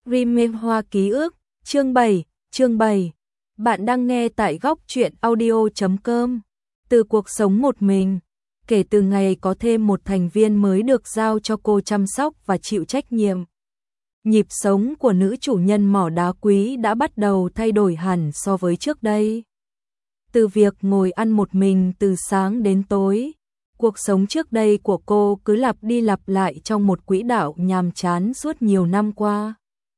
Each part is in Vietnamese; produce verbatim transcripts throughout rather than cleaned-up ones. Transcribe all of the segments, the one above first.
Remake Hoa ký ức, chương bảy, chương bảy. Bạn đang nghe tại góc truyện audio chấm com. Từ cuộc sống một mình, kể từ ngày có thêm một thành viên mới được giao cho cô chăm sóc và chịu trách nhiệm. Nhịp sống của nữ chủ nhân mỏ đá quý đã bắt đầu thay đổi hẳn so với trước đây. Từ việc ngồi ăn một mình từ sáng đến tối, cuộc sống trước đây của cô cứ lặp đi lặp lại trong một quỹ đạo nhàm chán suốt nhiều năm qua.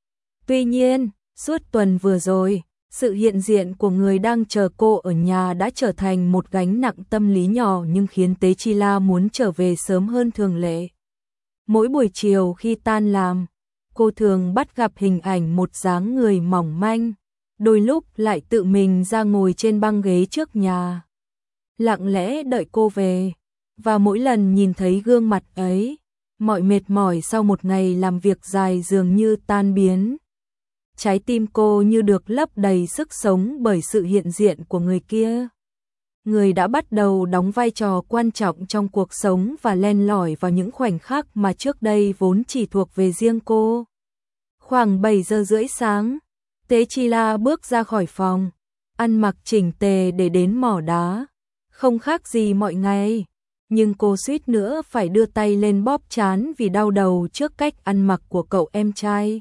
Tuy nhiên, suốt tuần vừa rồi, sự hiện diện của người đang chờ cô ở nhà đã trở thành một gánh nặng tâm lý nhỏ nhưng khiến Tế Chi La muốn trở về sớm hơn thường lệ. Mỗi buổi chiều khi tan làm, cô thường bắt gặp hình ảnh một dáng người mỏng manh, đôi lúc lại tự mình ra ngồi trên băng ghế trước nhà, lặng lẽ đợi cô về. Và mỗi lần nhìn thấy gương mặt ấy, mọi mệt mỏi sau một ngày làm việc dài dường như tan biến. Trái tim cô như được lấp đầy sức sống bởi sự hiện diện của người kia. Người đã bắt đầu đóng vai trò quan trọng trong cuộc sống và len lỏi vào những khoảnh khắc mà trước đây vốn chỉ thuộc về riêng cô. Khoảng bảy giờ rưỡi sáng, Tế Chi La bước ra khỏi phòng, ăn mặc chỉnh tề để đến mỏ đá. Không khác gì mọi ngày, nhưng cô suýt nữa phải đưa tay lên bóp trán vì đau đầu trước cách ăn mặc của cậu em trai.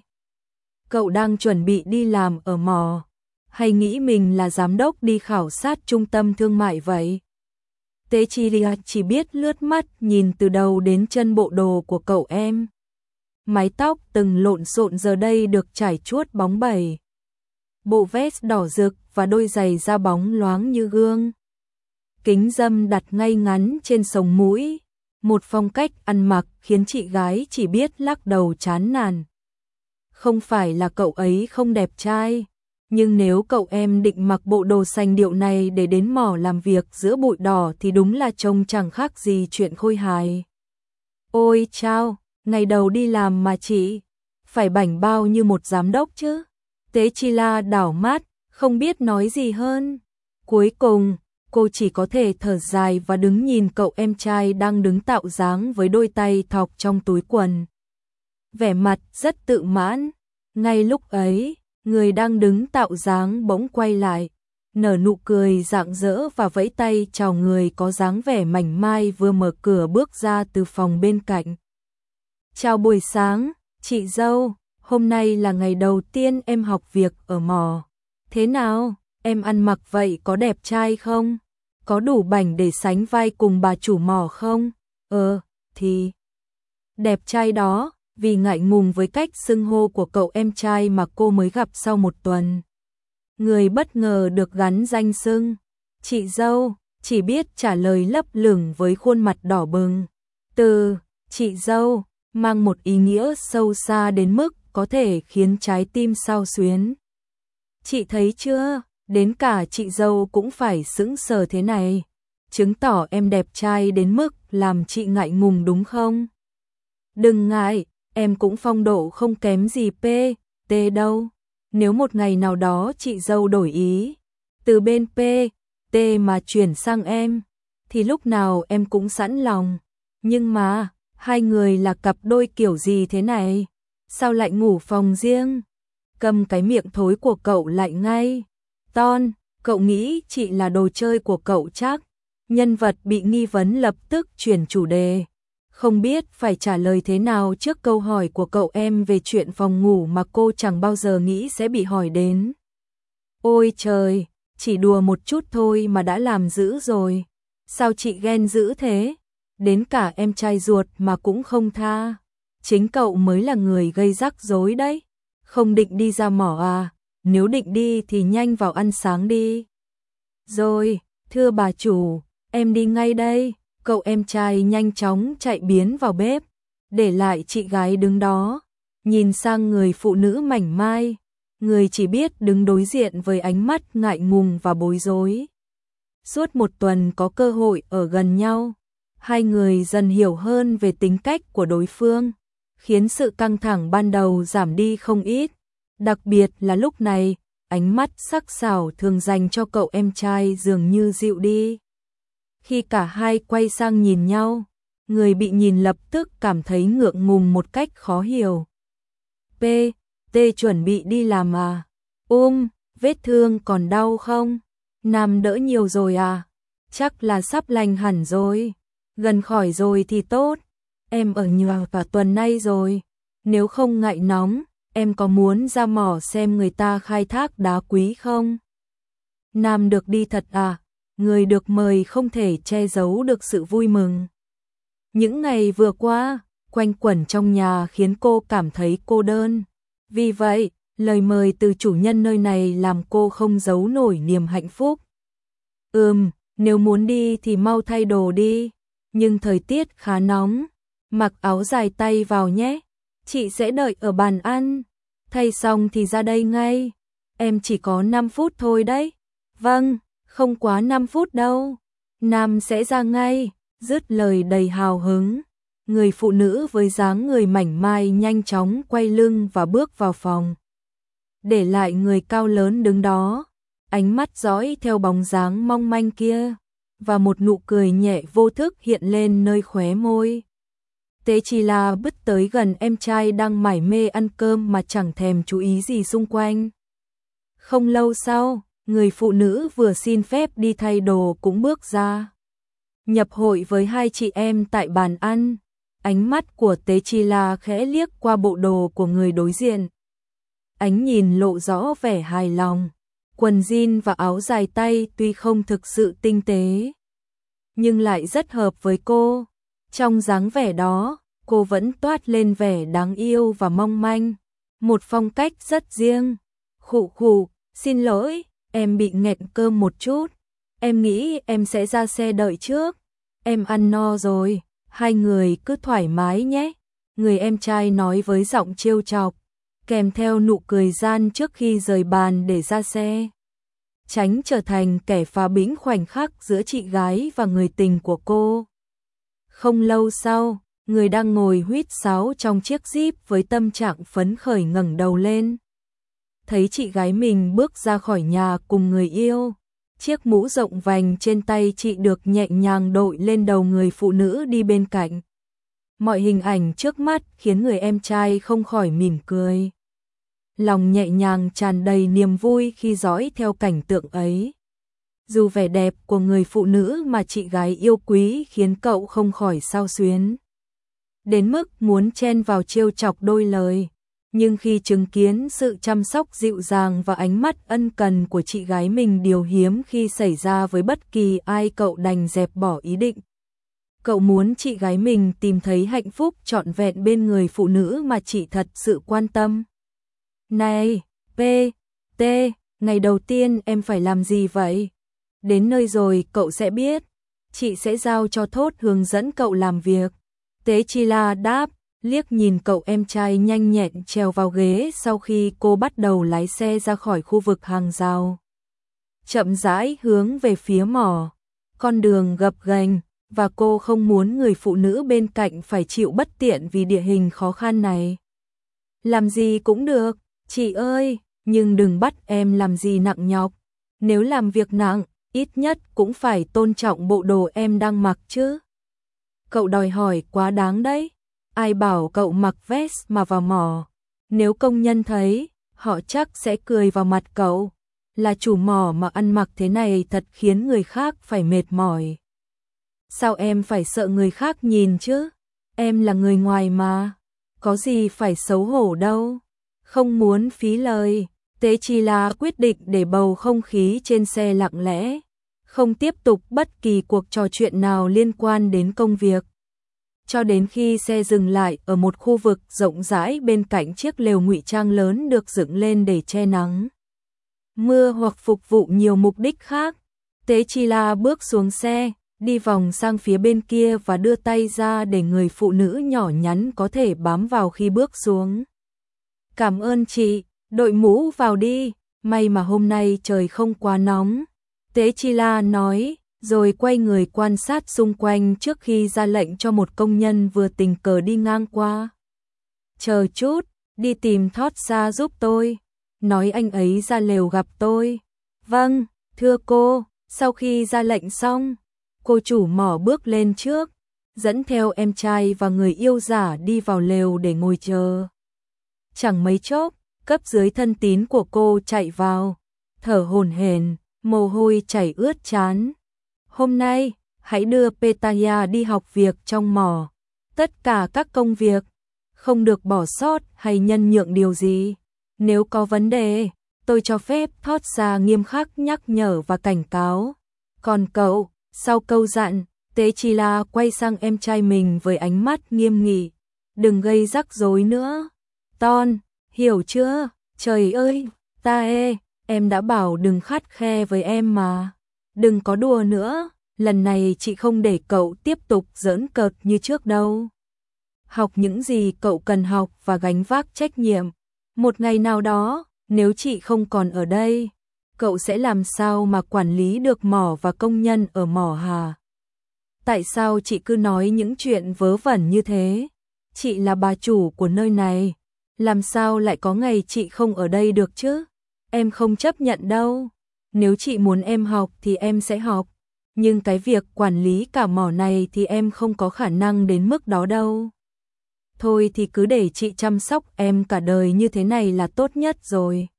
Cậu đang chuẩn bị đi làm ở mỏ, hay nghĩ mình là giám đốc đi khảo sát trung tâm thương mại vậy? Tế Chi La chỉ biết lướt mắt nhìn từ đầu đến chân bộ đồ của cậu em. Mái tóc từng lộn xộn giờ đây được trải chuốt bóng bẩy. Bộ vest đỏ rực và đôi giày da bóng loáng như gương. Kính râm đặt ngay ngắn trên sống mũi, một phong cách ăn mặc khiến chị gái chỉ biết lắc đầu chán nản. Không phải là cậu ấy không đẹp trai, nhưng nếu cậu em định mặc bộ đồ sành điệu này để đến mỏ làm việc giữa bụi đỏ thì đúng là trông chẳng khác gì chuyện khôi hài. Ôi chao, ngày đầu đi làm mà chị phải bảnh bao như một giám đốc chứ. Tế Chi La đảo mắt, không biết nói gì hơn. Cuối cùng, cô chỉ có thể thở dài và đứng nhìn cậu em trai đang đứng tạo dáng với đôi tay thọc trong túi quần. Vẻ mặt rất tự mãn. Ngay lúc ấy, người đang đứng tạo dáng bỗng quay lại, nở nụ cười rạng rỡ và vẫy tay chào người có dáng vẻ mảnh mai vừa mở cửa bước ra từ phòng bên cạnh. Chào buổi sáng, chị dâu, hôm nay là ngày đầu tiên em học việc ở mỏ. Thế nào, em ăn mặc vậy có đẹp trai không? Có đủ bảnh để sánh vai cùng bà chủ mỏ không? Ờ, thì đẹp trai đó. Vì ngại ngùng với cách xưng hô của cậu em trai mà cô mới gặp sau một tuần. Người bất ngờ được gắn danh xưng chị dâu, chỉ biết trả lời lấp lửng với khuôn mặt đỏ bừng. Từ chị dâu mang một ý nghĩa sâu xa đến mức có thể khiến trái tim xao xuyến. Chị thấy chưa, đến cả chị dâu cũng phải sững sờ thế này. Chứng tỏ em đẹp trai đến mức làm chị ngại ngùng đúng không? Đừng ngại. Em cũng phong độ không kém gì P, T đâu. Nếu một ngày nào đó chị dâu đổi ý, từ bên P, T mà chuyển sang em, thì lúc nào em cũng sẵn lòng. Nhưng mà, hai người là cặp đôi kiểu gì thế này? Sao lại ngủ phòng riêng? Cầm cái miệng thối của cậu lại ngay. Ton, cậu nghĩ chị là đồ chơi của cậu chắc? Nhân vật bị nghi vấn lập tức chuyển chủ đề. Không biết phải trả lời thế nào trước câu hỏi của cậu em về chuyện phòng ngủ mà cô chẳng bao giờ nghĩ sẽ bị hỏi đến. Ôi trời, chỉ đùa một chút thôi mà đã làm dữ rồi. Sao chị ghen dữ thế? Đến cả em trai ruột mà cũng không tha. Chính cậu mới là người gây rắc rối đấy. Không định đi ra mỏ à? Nếu định đi thì nhanh vào ăn sáng đi. Rồi, thưa bà chủ, em đi ngay đây. Cậu em trai nhanh chóng chạy biến vào bếp, để lại chị gái đứng đó, nhìn sang người phụ nữ mảnh mai, người chỉ biết đứng đối diện với ánh mắt ngại ngùng và bối rối. Suốt một tuần có cơ hội ở gần nhau, hai người dần hiểu hơn về tính cách của đối phương, khiến sự căng thẳng ban đầu giảm đi không ít, đặc biệt là lúc này, ánh mắt sắc sảo thường dành cho cậu em trai dường như dịu đi. Khi cả hai quay sang nhìn nhau, người bị nhìn lập tức cảm thấy ngượng ngùng một cách khó hiểu. P, Tê chuẩn bị đi làm à? Ôm, vết thương còn đau không? Nam đỡ nhiều rồi à? Chắc là sắp lành hẳn rồi. Gần khỏi rồi thì tốt. Em ở nhà cả tuần nay rồi. Nếu không ngại nóng, em có muốn ra mỏ xem người ta khai thác đá quý không? Nam được đi thật à? Người được mời không thể che giấu được sự vui mừng. Những ngày vừa qua, quanh quẩn trong nhà khiến cô cảm thấy cô đơn. Vì vậy, lời mời từ chủ nhân nơi này làm cô không giấu nổi niềm hạnh phúc. Ừm, nếu muốn đi thì mau thay đồ đi. Nhưng thời tiết khá nóng. Mặc áo dài tay vào nhé. Chị sẽ đợi ở bàn ăn. Thay xong thì ra đây ngay. Em chỉ có năm phút thôi đấy. Vâng, không quá năm phút đâu. Nam sẽ ra ngay. Dứt lời đầy hào hứng. Người phụ nữ với dáng người mảnh mai nhanh chóng quay lưng và bước vào phòng. Để lại người cao lớn đứng đó. Ánh mắt dõi theo bóng dáng mong manh kia. Và một nụ cười nhẹ vô thức hiện lên nơi khóe môi. Tế Chi La bước tới gần em trai đang mải mê ăn cơm mà chẳng thèm chú ý gì xung quanh. Không lâu sau, người phụ nữ vừa xin phép đi thay đồ cũng bước ra. Nhập hội với hai chị em tại bàn ăn. Ánh mắt của Tế Chi La khẽ liếc qua bộ đồ của người đối diện. Ánh nhìn lộ rõ vẻ hài lòng. Quần jean và áo dài tay tuy không thực sự tinh tế, nhưng lại rất hợp với cô. Trong dáng vẻ đó, cô vẫn toát lên vẻ đáng yêu và mong manh. Một phong cách rất riêng. Khụ khụ, xin lỗi, em bị nghẹn cơm một chút. Em nghĩ em sẽ ra xe đợi trước. Em ăn no rồi, hai người cứ thoải mái nhé. Người em trai nói với giọng trêu chọc, kèm theo nụ cười gian trước khi rời bàn để ra xe. Tránh trở thành kẻ phá bĩnh khoảnh khắc giữa chị gái và người tình của cô. Không lâu sau, người đang ngồi huýt sáo trong chiếc Jeep với tâm trạng phấn khởi ngẩng đầu lên. Thấy chị gái mình bước ra khỏi nhà cùng người yêu. Chiếc mũ rộng vành trên tay chị được nhẹ nhàng đội lên đầu người phụ nữ đi bên cạnh. Mọi hình ảnh trước mắt khiến người em trai không khỏi mỉm cười. Lòng nhẹ nhàng tràn đầy niềm vui khi dõi theo cảnh tượng ấy. Dù vẻ đẹp của người phụ nữ mà chị gái yêu quý khiến cậu không khỏi xao xuyến. Đến mức muốn chen vào trêu chọc đôi lời. Nhưng khi chứng kiến sự chăm sóc dịu dàng và ánh mắt ân cần của chị gái mình, điều hiếm khi xảy ra với bất kỳ ai, cậu đành dẹp bỏ ý định. Cậu muốn chị gái mình tìm thấy hạnh phúc trọn vẹn bên người phụ nữ mà chị thật sự quan tâm. Này, P, T, ngày đầu tiên em phải làm gì vậy? Đến nơi rồi cậu sẽ biết. Chị sẽ giao cho Thốt hướng dẫn cậu làm việc. Tế Chi La đáp, liếc nhìn cậu em trai nhanh nhẹn trèo vào ghế sau khi cô bắt đầu lái xe ra khỏi khu vực hàng rào. Chậm rãi hướng về phía mỏ. Con đường gập ghềnh, và cô không muốn người phụ nữ bên cạnh phải chịu bất tiện vì địa hình khó khăn này. Làm gì cũng được, chị ơi, nhưng đừng bắt em làm gì nặng nhọc. Nếu làm việc nặng, ít nhất cũng phải tôn trọng bộ đồ em đang mặc chứ. Cậu đòi hỏi quá đáng đấy. Ai bảo cậu mặc vest mà vào mỏ. Nếu công nhân thấy, họ chắc sẽ cười vào mặt cậu. Là chủ mỏ mà ăn mặc thế này thật khiến người khác phải mệt mỏi. Sao em phải sợ người khác nhìn chứ? Em là người ngoài mà. Có gì phải xấu hổ đâu. Không muốn phí lời, Tế Chi La quyết định để bầu không khí trên xe lặng lẽ. Không tiếp tục bất kỳ cuộc trò chuyện nào liên quan đến công việc. Cho đến khi xe dừng lại ở một khu vực rộng rãi bên cạnh chiếc lều ngụy trang lớn được dựng lên để che nắng mưa hoặc phục vụ nhiều mục đích khác. Tế Chi La bước xuống xe, đi vòng sang phía bên kia và đưa tay ra để người phụ nữ nhỏ nhắn có thể bám vào khi bước xuống. Cảm ơn chị, đội mũ vào đi, may mà hôm nay trời không quá nóng. Tế Chi La nói, rồi quay người quan sát xung quanh trước khi ra lệnh cho một công nhân vừa tình cờ đi ngang qua. Chờ chút, đi tìm Thót Sa giúp tôi. Nói anh ấy ra lều gặp tôi. Vâng, thưa cô. Sau khi ra lệnh xong, cô chủ mỏ bước lên trước, dẫn theo em trai và người yêu giả đi vào lều để ngồi chờ. Chẳng mấy chốc, Cấp dưới thân tín của cô chạy vào, thở hổn hển, mồ hôi chảy ướt trán. Hôm nay, hãy đưa Petaya đi học việc trong mỏ. Tất cả các công việc, không được bỏ sót hay nhân nhượng điều gì. Nếu có vấn đề, tôi cho phép. Thoát ra nghiêm khắc nhắc nhở và cảnh cáo. Còn cậu, sau câu dặn, Tế Chi La quay sang em trai mình với ánh mắt nghiêm nghị. Đừng gây rắc rối nữa. Ton, hiểu chưa? Trời ơi, ta ê, em đã bảo đừng khắt khe với em mà. Đừng có đùa nữa, lần này chị không để cậu tiếp tục giỡn cợt như trước đâu. Học những gì cậu cần học và gánh vác trách nhiệm. Một ngày nào đó, nếu chị không còn ở đây, cậu sẽ làm sao mà quản lý được mỏ và công nhân ở mỏ hả? Tại sao chị cứ nói những chuyện vớ vẩn như thế? Chị là bà chủ của nơi này, làm sao lại có ngày chị không ở đây được chứ? Em không chấp nhận đâu. Nếu chị muốn em học thì em sẽ học, nhưng cái việc quản lý cả mỏ này thì em không có khả năng đến mức đó đâu. Thôi thì cứ để chị chăm sóc em cả đời như thế này là tốt nhất rồi.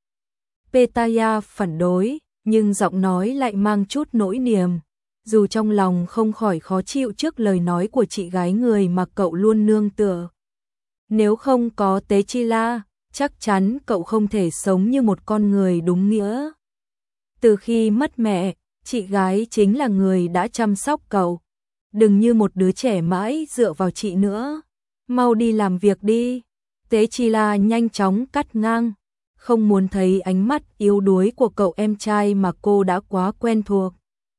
Petaya phản đối, nhưng giọng nói lại mang chút nỗi niềm, dù trong lòng không khỏi khó chịu trước lời nói của chị gái người mà cậu luôn nương tựa. Nếu không có Tế Chi La, chắc chắn cậu không thể sống như một con người đúng nghĩa. Từ khi mất mẹ, chị gái chính là người đã chăm sóc cậu. Đừng như một đứa trẻ mãi dựa vào chị nữa. Mau đi làm việc đi. Tế Chi La nhanh chóng cắt ngang, không muốn thấy ánh mắt yếu đuối của cậu em trai mà cô đã quá quen thuộc.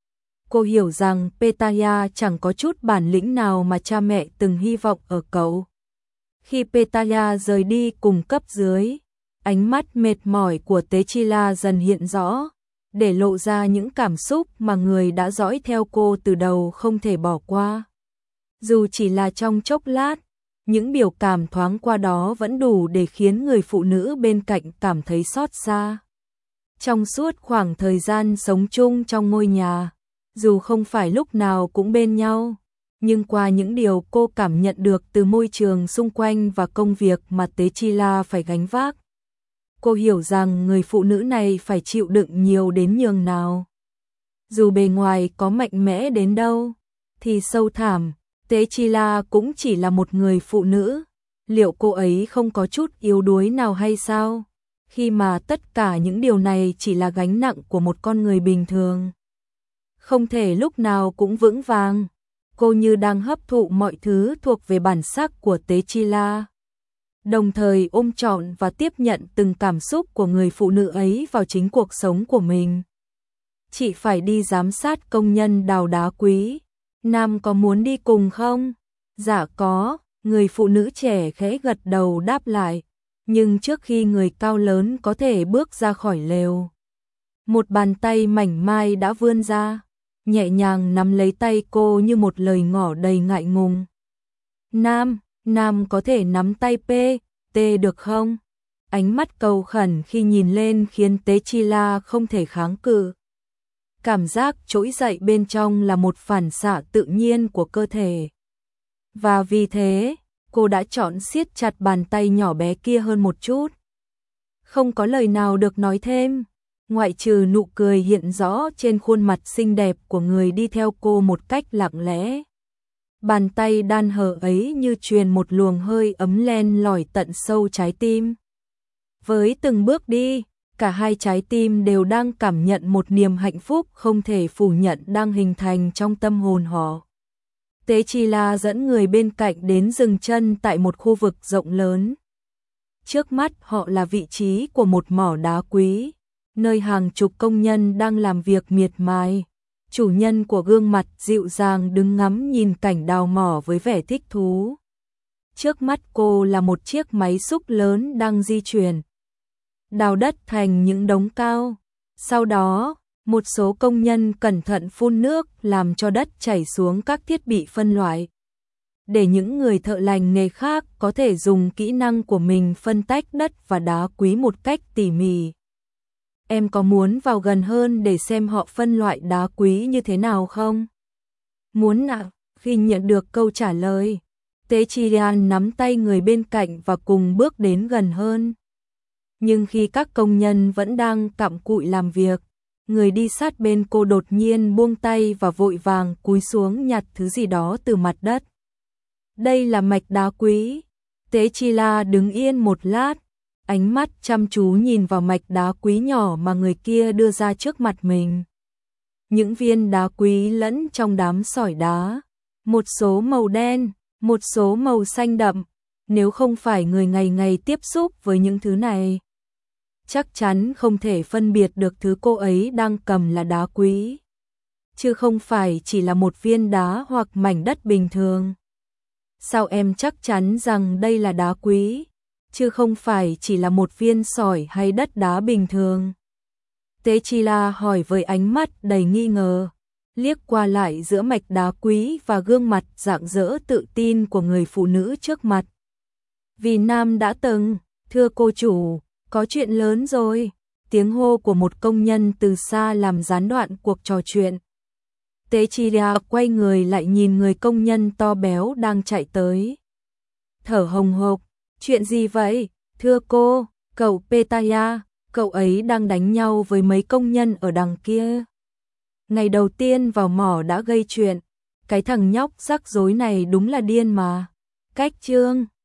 Cô hiểu rằng Petaya chẳng có chút bản lĩnh nào mà cha mẹ từng hy vọng ở cậu. Khi Petaya rời đi cùng cấp dưới, ánh mắt mệt mỏi của Tế Chi La dần hiện rõ, để lộ ra những cảm xúc mà người đã dõi theo cô từ đầu không thể bỏ qua. Dù chỉ là trong chốc lát, những biểu cảm thoáng qua đó vẫn đủ để khiến người phụ nữ bên cạnh cảm thấy xót xa. Trong suốt khoảng thời gian sống chung trong ngôi nhà, dù không phải lúc nào cũng bên nhau, nhưng qua những điều cô cảm nhận được từ môi trường xung quanh và công việc mà Tế Chi La phải gánh vác, cô hiểu rằng người phụ nữ này phải chịu đựng nhiều đến nhường nào. Dù bề ngoài có mạnh mẽ đến đâu, thì sâu thẳm, Tế Chi La cũng chỉ là một người phụ nữ. Liệu cô ấy không có chút yếu đuối nào hay sao? Khi mà tất cả những điều này chỉ là gánh nặng của một con người bình thường. Không thể lúc nào cũng vững vàng. Cô như đang hấp thụ mọi thứ thuộc về bản sắc của Tế Chi La, đồng thời ôm trọn và tiếp nhận từng cảm xúc của người phụ nữ ấy vào chính cuộc sống của mình. Chị phải đi giám sát công nhân đào đá quý. Nam có muốn đi cùng không? Dạ có, người phụ nữ trẻ khẽ gật đầu đáp lại. Nhưng trước khi người cao lớn có thể bước ra khỏi lều, một bàn tay mảnh mai đã vươn ra, nhẹ nhàng nắm lấy tay cô như một lời ngỏ đầy ngại ngùng. Nam, Nam có thể nắm tay P, T được không? Ánh mắt cầu khẩn khi nhìn lên khiến Tế Chi La không thể kháng cự. Cảm giác trỗi dậy bên trong là một phản xạ tự nhiên của cơ thể. Và vì thế, cô đã chọn siết chặt bàn tay nhỏ bé kia hơn một chút. Không có lời nào được nói thêm, ngoại trừ nụ cười hiện rõ trên khuôn mặt xinh đẹp của người đi theo cô một cách lặng lẽ. Bàn tay đan hở ấy như truyền một luồng hơi ấm len lỏi tận sâu trái tim. Với từng bước đi, cả hai trái tim đều đang cảm nhận một niềm hạnh phúc không thể phủ nhận đang hình thành trong tâm hồn họ. Tế Chi La dẫn người bên cạnh đến dừng chân tại một khu vực rộng lớn. Trước mắt họ là vị trí của một mỏ đá quý, nơi hàng chục công nhân đang làm việc miệt mài. Chủ nhân của gương mặt dịu dàng đứng ngắm nhìn cảnh đào mỏ với vẻ thích thú. Trước mắt cô là một chiếc máy xúc lớn đang di chuyển, đào đất thành những đống cao. Sau đó, một số công nhân cẩn thận phun nước làm cho đất chảy xuống các thiết bị phân loại, để những người thợ lành nghề khác có thể dùng kỹ năng của mình phân tách đất và đá quý một cách tỉ mỉ. Em có muốn vào gần hơn để xem họ phân loại đá quý như thế nào không? Muốn ạ. Khi nhận được câu trả lời, Tế Chi La nắm tay người bên cạnh và cùng bước đến gần hơn. Nhưng khi các công nhân vẫn đang cặm cụi làm việc, người đi sát bên cô đột nhiên buông tay và vội vàng cúi xuống nhặt thứ gì đó từ mặt đất. Đây là mạch đá quý. Tế Chi La đứng yên một lát, ánh mắt chăm chú nhìn vào mạch đá quý nhỏ mà người kia đưa ra trước mặt mình. Những viên đá quý lẫn trong đám sỏi đá, một số màu đen, một số màu xanh đậm, nếu không phải người ngày ngày tiếp xúc với những thứ này, chắc chắn không thể phân biệt được thứ cô ấy đang cầm là đá quý, chứ không phải chỉ là một viên đá hoặc mảnh đất bình thường. Sao em chắc chắn rằng đây là đá quý, chứ không phải chỉ là một viên sỏi hay đất đá bình thường? Tế Chi La hỏi với ánh mắt đầy nghi ngờ, liếc qua lại giữa mạch đá quý và gương mặt rạng rỡ tự tin của người phụ nữ trước mặt. Vì Nam đã từng, thưa cô chủ, có chuyện lớn rồi, tiếng hô của một công nhân từ xa làm gián đoạn cuộc trò chuyện. Tế Chi La quay người lại nhìn người công nhân to béo đang chạy tới. Thở hồng hộc, chuyện gì vậy, thưa cô, cậu Petaya, cậu ấy đang đánh nhau với mấy công nhân ở đằng kia. Ngày đầu tiên vào mỏ đã gây chuyện, cái thằng nhóc rắc rối này đúng là điên mà. Cách chương